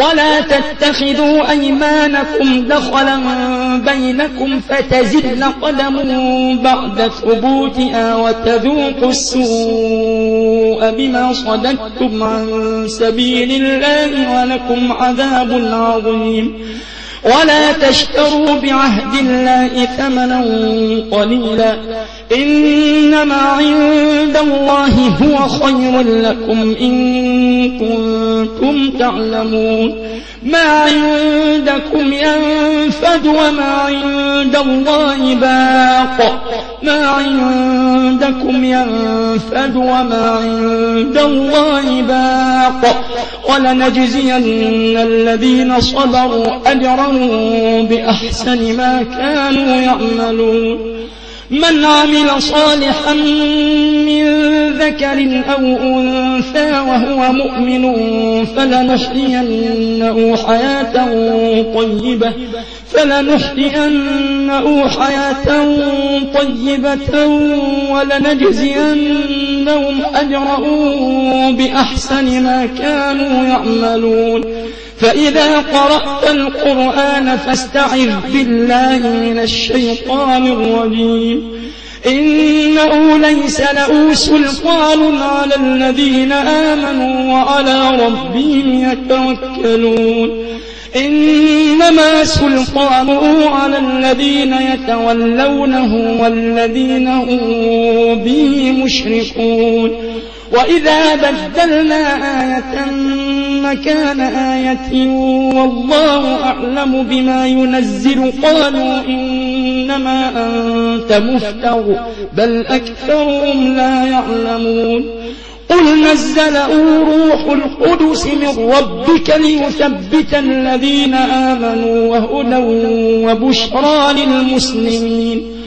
ولا تتخذوا أيمانكم دخلا بينكم فتزل قدم بعد ثبوتها وتذوقوا السوء بما صددتم عن سبيل الله ولكم عذاب عظيم. ولا تشتروا بعهد الله ثمنا قليلا إنما عند الله هو خير لكم إن كنتم تعلمون. ما عندكم ينفد وما عند الله باق. ما عندكم ينفد وما عند الله باق. ولنجزين الذين صبروا أجرهم بأحسن ما كانوا يعملون. من عمل صالحا من ذكر أو أنثى وهو مؤمن فلنحيينه حياة طيبة ولنجزينهم أجرهم بأحسن ما كانوا يعملون. فإذا قرأت القرآن فاستعذ بالله من الشيطان الرجيم. إنه ليس له سلطان على الذين آمنوا وعلى ربهم يتوكلون. إنما سلطانه على الذين يتولونه والذين هم به مشركون. وإذا بدلنا آية مكان آية والله أعلم بما ينزل قالوا إنما أنت مفتر بل أكثرهم لا يعلمون. قل نزله روح القدس من ربك ليثبت الذين آمنوا وهدى وبشرى للمسلمين.